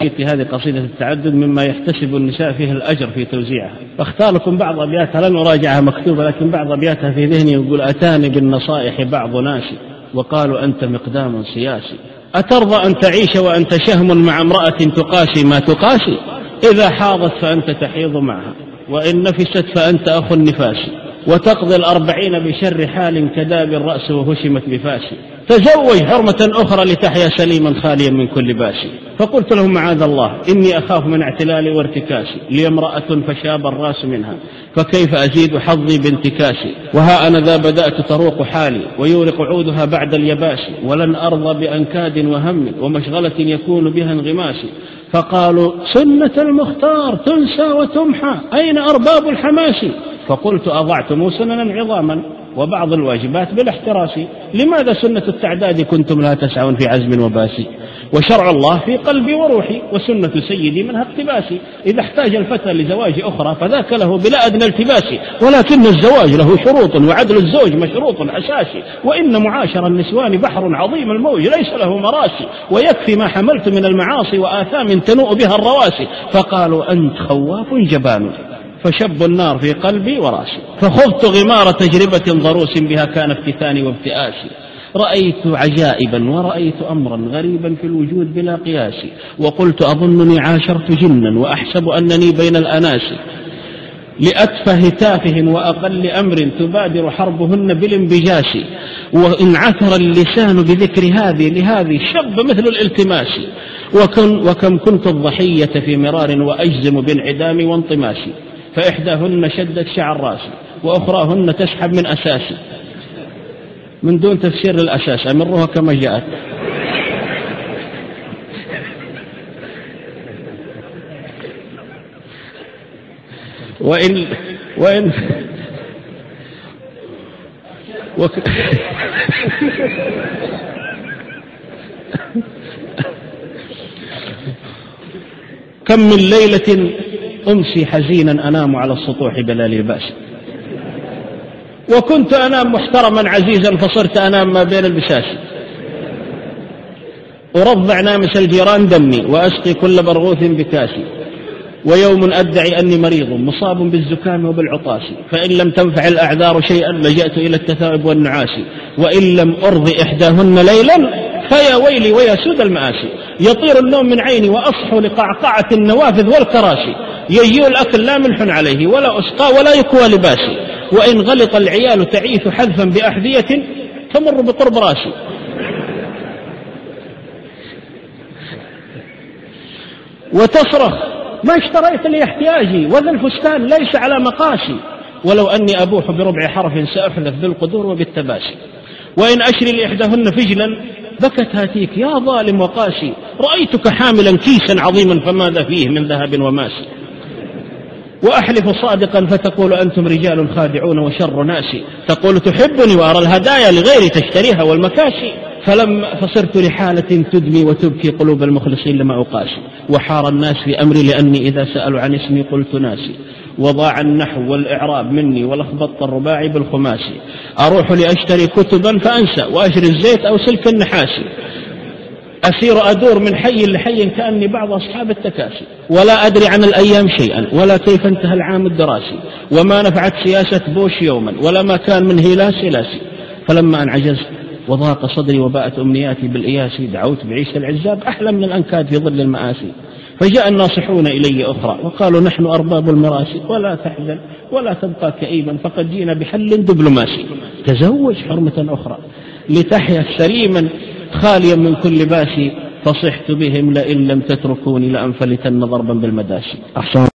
في هذه قصيدة التعدد مما يحتسب النساء فيه الأجر في توزيعها، فاختار لكم بعض أبياتها، لن أراجعها مكتوبة لكن بعض أبياتها في ذهني. يقول: أتاني بالنصائح بعض ناسي وقالوا أنت مقدام سياسي، أترضى أن تعيش وأنت شهم مع امرأة تقاسي ما تقاسي؟ إذا حاضت فأنت تحيض معها، وإن نفست فأنت أخو النفاس، وتقضي 40 بشر حال كداب الرأس وهشمت بفاسي. تزوج حرمة أخرى لتحيا سليما خاليا من كل باسي. فقلت لهم: معاذ الله، إني أخاف من اعتلالي وارتكاسي، لي امرأة فشاب الراس منها، فكيف أزيد حظي بانتكاسي؟ وها أنا ذا بدأت تروق حالي ويورق عودها بعد اليباس، ولن أرضى بأنكاد وهم ومشغلة يكون بها انغماسي. فقالوا: سنة المختار تنسى وتمحى، أين أرباب الحماس؟ فقلت: أضعتم سننا عظاما وبعض الواجبات بالاحتراس، لماذا سنة التعداد كنتم لا تسعون في عزم وباسي؟ وشرع الله في قلبي وروحي، وسنة سيدي منها اقتباسي. إذا احتاج الفتى لزواج أخرى فذاك له بلا أدنى التباس، ولكن الزواج له شروط، وعدل الزوج مشروط أساسي، وإن معاشر النسوان بحر عظيم الموج ليس له مراسي، ويكفي ما حملت من المعاصي وآثام تنوء بها الرواسي. فقالوا: أنت خواف جبان، فشب النار في قلبي وراسي، فخضت غمار تجربة ضروس بها كان افتتاني وابتئاسي. رأيت عجائبا ورأيت أمرا غريبا في الوجود بلا قياس، وقلت: أظنني عاشرت جنا وأحسب أنني بين الأناس، لأتفه تافه وأقل أمر تبادر حربهن بالانبجاس، وإن عثر اللسان بذكر هذه لهذه شب مثل الالتماس، وكم كنت الضحية في مرار وأجزم بانعدام وانطماسي، فإحداهن شدت شعر راسي وأخراهن تسحب من أساسي، من دون تفسير الأساس أمرها كما جاءت. وإن كم من ليلة أمسي حزينا أنام على السطوح بلا لباس، وكنت أنام محترما عزيزا فصرت أنام ما بين البساس، أرضع نامس الجيران دمي وأسقي كل برغوث بكاسي، ويوم أدعي أني مريض مصاب بالزكام وبالعطاس، فإن لم تنفع الأعذار شيئا لجأت إلى التثاؤب والنعاس، وإن لم أرضي إحداهن ليلا فيا ويلي ويا سود المآسي. يطير النوم من عيني وأصحو لقعقعة النوافذ والكراسي، يجيء الأكل لا ملح عليه ولا أسقى ولا يكوى لباسي، وإن غلط العيال تعيث حذفا بأحذية تمر بقرب راسي. وتصرخ: ما اشتريت لي احتياجي وذا الفستان ليس على مقاسي، ولو أني أبوح بربع حرف سأحلف بالقدور وبالتباسي. وإن أشري لإحداهن فجلا بكت هاتيك يا ظالم وقاسي، رأيتك حاملا كيسا عظيما فماذا فيه من ذهب وماسي. وأحلف صادقا فتقول أنتم رجال خادعون وشر ناسي، تقول تحبني وأرى الهدايا لغيري تشتريها والمكاسي، فصرت لحالة تدمي وتبكي قلوب المخلصين لما أقاسي، وحار الناس في أمري لأني إذا سألوا عن اسمي قلت ناسي، وضاع النحو والإعراب مني ولخبط الرباعي بالخماسي، أروح لأشتري كتبا فأنسى وأشري الزيت أو سلك النحاسي، أسير أدور من حي لحي كأني بعض أصحاب التكاسي، ولا أدري عن الأيام شيئا ولا كيف انتهى العام الدراسي، وما نفعت سياسة بوش يوما ولا ما كان من هلاس هلاسي. فلما أن عجزت وضاق صدري وباءت أمنياتي بالإياس، دعوت بعيسى العزاب أحلى من الأنكاد في ظل المآسي، فجاء الناصحون إلي أخرى وقالوا: نحن أرباب المراسي ولا تحزن ولا تبقى كئيبا فقد جينا بحل دبلوماسي، تزوج حرمة أخرى لتحيا سليما خاليا من كل باسي، فصحت بهم لئن لم تتركوني لأنفلتن ضربا بالمداسي.